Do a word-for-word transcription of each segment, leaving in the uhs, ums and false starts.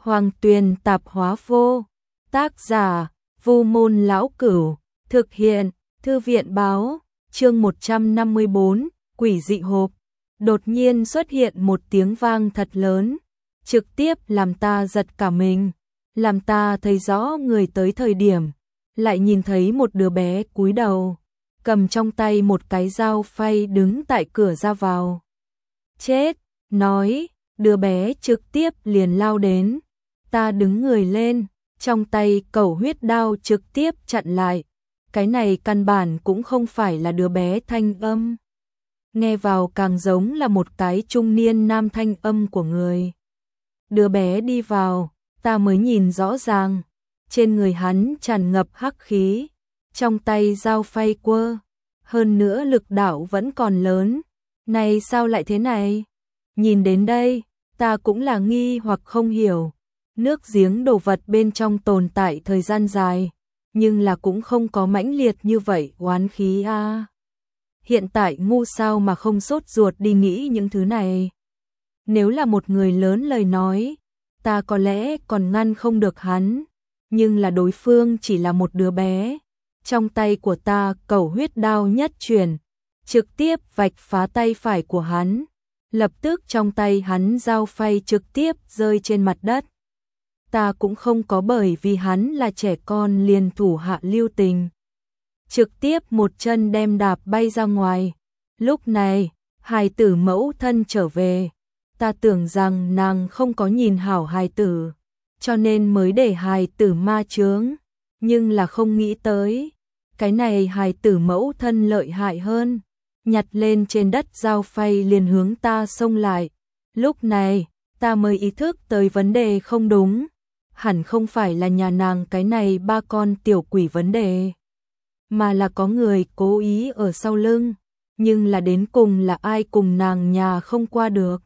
Hoàng Tuyền Tạp Hóa Vô. Tác giả: Vu Môn Lão Cửu. Thực hiện: Thư viện báo. Chương một trăm năm mươi bốn, Quỷ dị hộp. Đột nhiên xuất hiện một tiếng vang thật lớn, trực tiếp làm ta giật cả mình, làm ta thấy rõ người tới thời điểm, lại nhìn thấy một đứa bé cúi đầu, cầm trong tay một cái dao phay đứng tại cửa ra vào. Chết, nói, đứa bé trực tiếp liền lao đến, ta đứng người lên, trong tay cẩu huyết đao trực tiếp chặn lại. Cái này căn bản cũng không phải là đứa bé thanh âm. Nghe vào càng giống là một cái trung niên nam thanh âm của người. Đứa bé đi vào, ta mới nhìn rõ ràng, trên người hắn tràn ngập hắc khí, trong tay dao phay quơ, hơn nữa lực đạo vẫn còn lớn. Này sao lại thế này? Nhìn đến đây, ta cũng là nghi hoặc không hiểu. Nước giếng đồ vật bên trong tồn tại thời gian dài, nhưng là cũng không có mãnh liệt như vậy oán khí a. À. Hiện tại ngu sao mà không sốt ruột đi nghĩ những thứ này. Nếu là một người lớn lời nói, ta có lẽ còn ngăn không được hắn, nhưng là đối phương chỉ là một đứa bé. Trong tay của ta cẩu huyết đao nhất chuyển, trực tiếp vạch phá tay phải của hắn. Lập tức trong tay hắn dao phay trực tiếp rơi trên mặt đất. Ta cũng không có bởi vì hắn là trẻ con liền thủ hạ lưu tình. Trực tiếp một chân đem đạp bay ra ngoài. Lúc này, hài tử mẫu thân trở về. Ta tưởng rằng nàng không có nhìn hảo hài tử, cho nên mới để hài tử ma chướng. Nhưng là không nghĩ tới, cái này hài tử mẫu thân lợi hại hơn. Nhặt lên trên đất dao phay liền hướng ta xông lại. Lúc này, ta mới ý thức tới vấn đề không đúng. Hẳn không phải là nhà nàng cái này ba con tiểu quỷ vấn đề, mà là có người cố ý ở sau lưng, nhưng là đến cùng là ai cùng nàng nhà không qua được.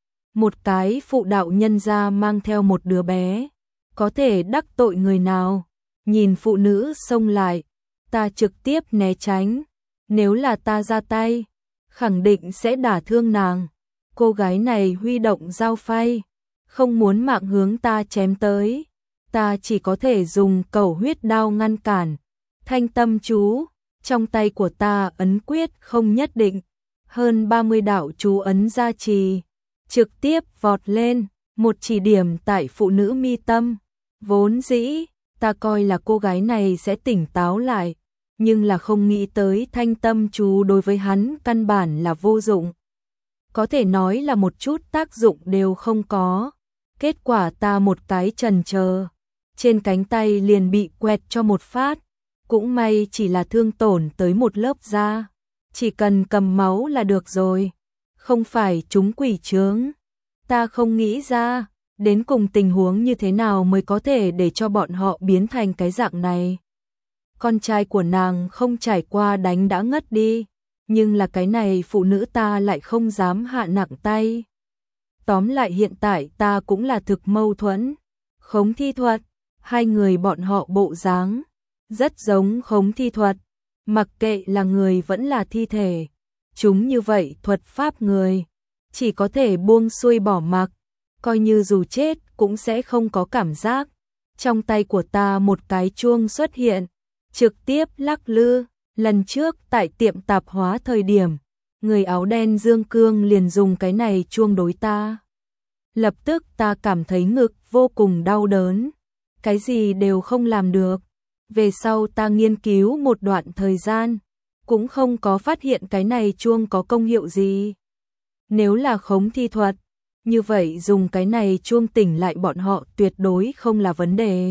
Một cái phụ đạo nhân gia mang theo một đứa bé, có thể đắc tội người nào. Nhìn phụ nữ xông lại, ta trực tiếp né tránh, nếu là ta ra tay, khẳng định sẽ đả thương nàng. Cô gái này huy động dao phay, không muốn mạng hướng ta chém tới, ta chỉ có thể dùng cẩu huyết đao ngăn cản. Thanh tâm chú, trong tay của ta ấn quyết không nhất định, hơn ba mươi đạo chú ấn gia trì, trực tiếp vọt lên, một chỉ điểm tại phụ nữ mi tâm. Vốn dĩ, ta coi là cô gái này sẽ tỉnh táo lại, nhưng là không nghĩ tới thanh tâm chú đối với hắn căn bản là vô dụng. Có thể nói là một chút tác dụng đều không có. Kết quả ta một cái chần chờ, trên cánh tay liền bị quẹt cho một phát. Cũng may chỉ là thương tổn tới một lớp da, chỉ cần cầm máu là được rồi, không phải chúng quỷ chướng. Ta không nghĩ ra, đến cùng tình huống như thế nào mới có thể để cho bọn họ biến thành cái dạng này. Con trai của nàng không trải qua đánh đã ngất đi, nhưng là cái này phụ nữ ta lại không dám hạ nặng tay. Tóm lại hiện tại ta cũng là thực mâu thuẫn. Khống thi thuật, hai người bọn họ bộ dáng rất giống khống thi thuật, mặc kệ là người vẫn là thi thể. Chúng như vậy thuật pháp người, chỉ có thể buông xuôi bỏ mặc, coi như dù chết cũng sẽ không có cảm giác. Trong tay của ta một cái chuông xuất hiện, trực tiếp lắc lư. Lần trước tại tiệm tạp hóa thời điểm, người áo đen Dương Cương liền dùng cái này chuông đối ta. Lập tức ta cảm thấy ngực vô cùng đau đớn, cái gì đều không làm được. Về sau ta nghiên cứu một đoạn thời gian, cũng không có phát hiện cái này chuông có công hiệu gì. Nếu là khống thi thuật, như vậy dùng cái này chuông tỉnh lại bọn họ tuyệt đối không là vấn đề.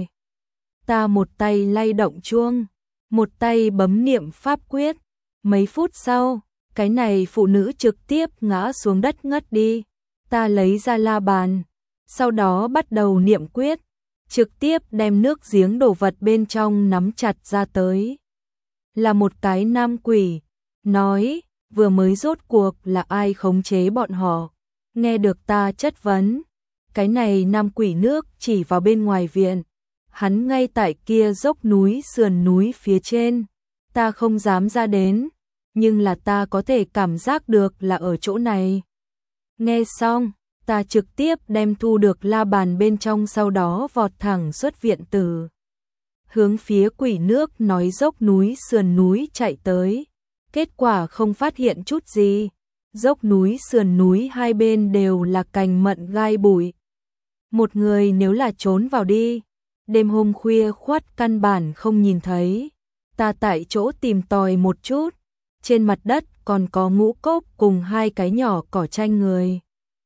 Ta một tay lay động chuông, một tay bấm niệm pháp quyết. Mấy phút sau, cái này phụ nữ trực tiếp ngã xuống đất ngất đi. Ta lấy ra la bàn, sau đó bắt đầu niệm quyết, trực tiếp đem nước giếng đổ vật bên trong nắm chặt ra tới. Là một cái nam quỷ, nói, vừa mới rốt cuộc là ai khống chế bọn họ. Nghe được ta chất vấn, cái này nam quỷ nước chỉ vào bên ngoài viện. Hắn ngay tại kia dốc núi sườn núi phía trên, ta không dám ra đến, nhưng là ta có thể cảm giác được là ở chỗ này. Nghe xong, Ta trực tiếp đem thu được la bàn bên trong, sau đó vọt thẳng xuất viện tử. Hướng phía Quỷ Nước nói dốc núi sườn núi chạy tới. Kết quả không phát hiện chút gì. Dốc núi sườn núi hai bên đều là cành mận gai bụi. Một người nếu là trốn vào đi, đêm hôm khuya khoắt căn bản không nhìn thấy. Ta tại chỗ tìm tòi một chút, trên mặt đất còn có ngũ cốc cùng hai cái nhỏ cỏ tranh người.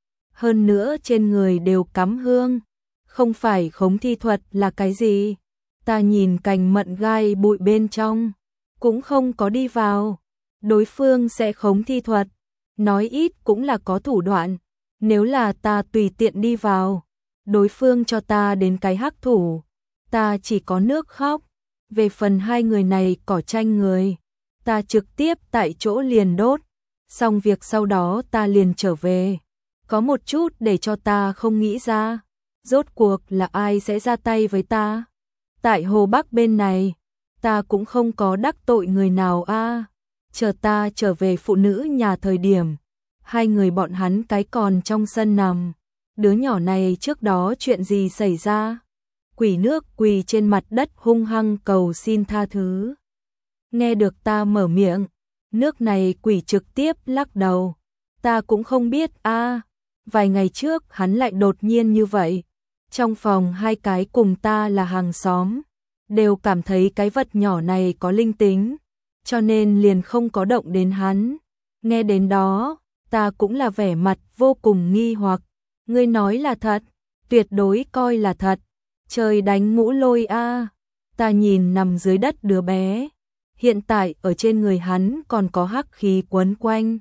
Hơn nữa trên người đều cắm hương, không phải khống thi thuật là cái gì. Ta nhìn cành mận gai bụi bên trong, cũng không có đi vào. Đối phương sẽ khống thi thuật, nói ít cũng là có thủ đoạn. Nếu là ta tùy tiện đi vào, đối phương cho ta đến cái hắc thủ, ta chỉ có nước khóc. Về phần hai người này cỏ tranh người, ta trực tiếp tại chỗ liền đốt. Xong việc sau đó ta liền trở về. Có một chút để cho ta không nghĩ ra, rốt cuộc là ai sẽ ra tay với ta. Tại Hồ Bắc bên này, ta cũng không có đắc tội người nào a. À. Chờ ta trở về phụ nữ nhà thời điểm, hai người bọn hắn cái còn trong sân nằm. Đứa nhỏ này trước đó chuyện gì xảy ra? Quỷ Nước quỳ trên mặt đất hung hăng cầu xin tha thứ. Nghe được ta mở miệng, nước này quỷ trực tiếp lắc đầu. Ta cũng không biết a. À. Vài ngày trước hắn lại đột nhiên như vậy. Trong phòng hai cái cùng ta là hàng xóm, đều cảm thấy cái vật nhỏ này có linh tính, cho nên liền không có động đến hắn. Nghe đến đó, ta cũng là vẻ mặt vô cùng nghi hoặc. Ngươi nói là thật, tuyệt đối coi là thật. Trời đánh ngũ lôi a. À. Ta nhìn nằm dưới đất đứa bé, hiện tại ở trên người hắn còn có hắc khí quấn quanh.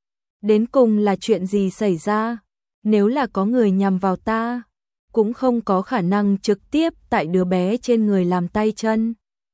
Đến cùng là chuyện gì xảy ra? Nếu là có người nhằm vào ta, cũng không có khả năng trực tiếp tại đứa bé trên người làm tay chân.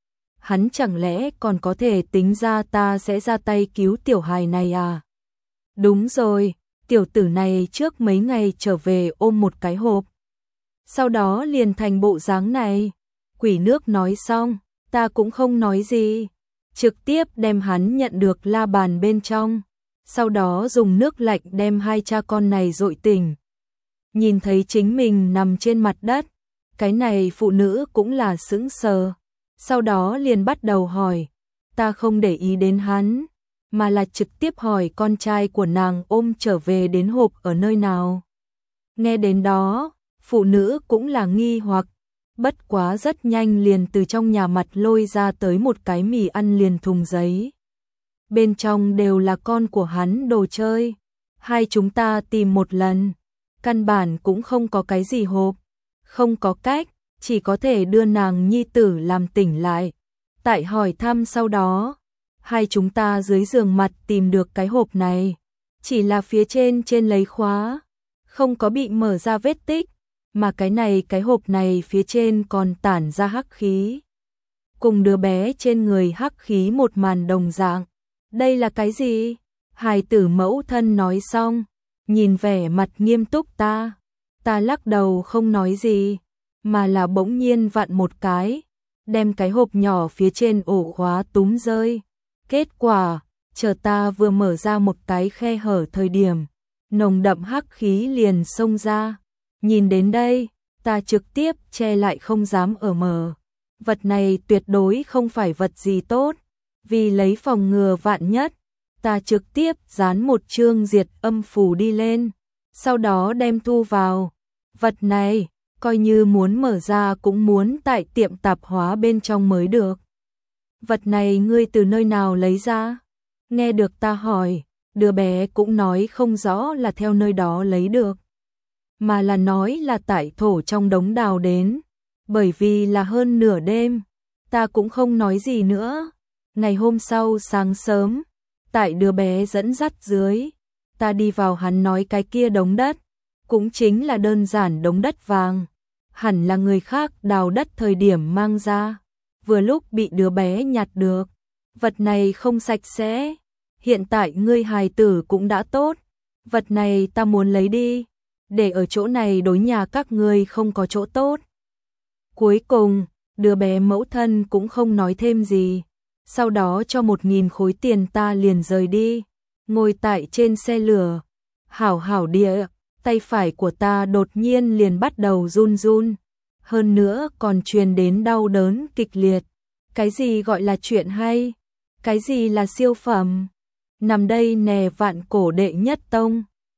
Hắn chẳng lẽ còn có thể tính ra ta sẽ ra tay cứu tiểu hài này à? Đúng rồi, tiểu tử này trước mấy ngày trở về ôm một cái hộp, sau đó liền thành bộ dáng này. Quỷ Nước nói xong, ta cũng không nói gì, trực tiếp đem hắn nhận được la bàn bên trong, sau đó dùng nước lạnh đem hai cha con này dội tỉnh. Nhìn thấy chính mình nằm trên mặt đất, cái này phụ nữ cũng là sững sờ, sau đó liền bắt đầu hỏi. Ta không để ý đến hắn, mà là trực tiếp hỏi con trai của nàng ôm trở về đến hộp ở nơi nào. Nghe đến đó, phụ nữ cũng là nghi hoặc, bất quá rất nhanh liền từ trong nhà mặt lôi ra tới một cái mì ăn liền thùng giấy. Bên trong đều là con của hắn đồ chơi. Hai chúng ta tìm một lần, căn bản cũng không có cái gì hộp, không có cách, chỉ có thể đưa nàng nhi tử làm tỉnh lại. Tại hỏi thăm sau đó, hai chúng ta dưới giường mặt tìm được cái hộp này, chỉ là phía trên trên lấy khóa, không có bị mở ra vết tích, mà cái này cái hộp này phía trên còn tản ra hắc khí. Cùng đứa bé trên người hắc khí một màn đồng dạng. Đây là cái gì? Hài tử mẫu thân nói xong, nhìn vẻ mặt nghiêm túc ta. Ta lắc đầu không nói gì, mà là bỗng nhiên vặn một cái, đem cái hộp nhỏ phía trên ổ khóa túm rơi. Kết quả, chờ ta vừa mở ra một cái khe hở thời điểm, nồng đậm hắc khí liền xông ra. Nhìn đến đây, ta trực tiếp che lại không dám ở mở. Vật này tuyệt đối không phải vật gì tốt, vì lấy phòng ngừa vạn nhất, ta trực tiếp dán một chương diệt âm phù đi lên, sau đó đem thu vào. Vật này, coi như muốn mở ra cũng muốn tại tiệm tạp hóa bên trong mới được. Vật này ngươi từ nơi nào lấy ra? Nghe được ta hỏi, đứa bé cũng nói không rõ là theo nơi đó lấy được, mà là nói là tại thổ trong đống đào đến. Bởi vì là hơn nửa đêm, ta cũng không nói gì nữa. Ngày hôm sau sáng sớm, tại đứa bé dẫn dắt dưới, ta đi vào hắn nói cái kia đống đất, cũng chính là đơn giản đống đất vàng, hẳn là người khác đào đất thời điểm mang ra, vừa lúc bị đứa bé nhặt được. Vật này không sạch sẽ, hiện tại ngươi hài tử cũng đã tốt, vật này ta muốn lấy đi, để ở chỗ này đối nhà các ngươi không có chỗ tốt. Cuối cùng, đứa bé mẫu thân cũng không nói thêm gì, sau đó cho một nghìn khối tiền ta liền rời đi, ngồi tại trên xe lửa, hảo hảo địa, tay phải của ta đột nhiên liền bắt đầu run run, hơn nữa còn truyền đến đau đớn kịch liệt. Cái gì gọi là chuyện hay? Cái gì là siêu phẩm? Nằm đây nè, vạn cổ đệ nhất tông.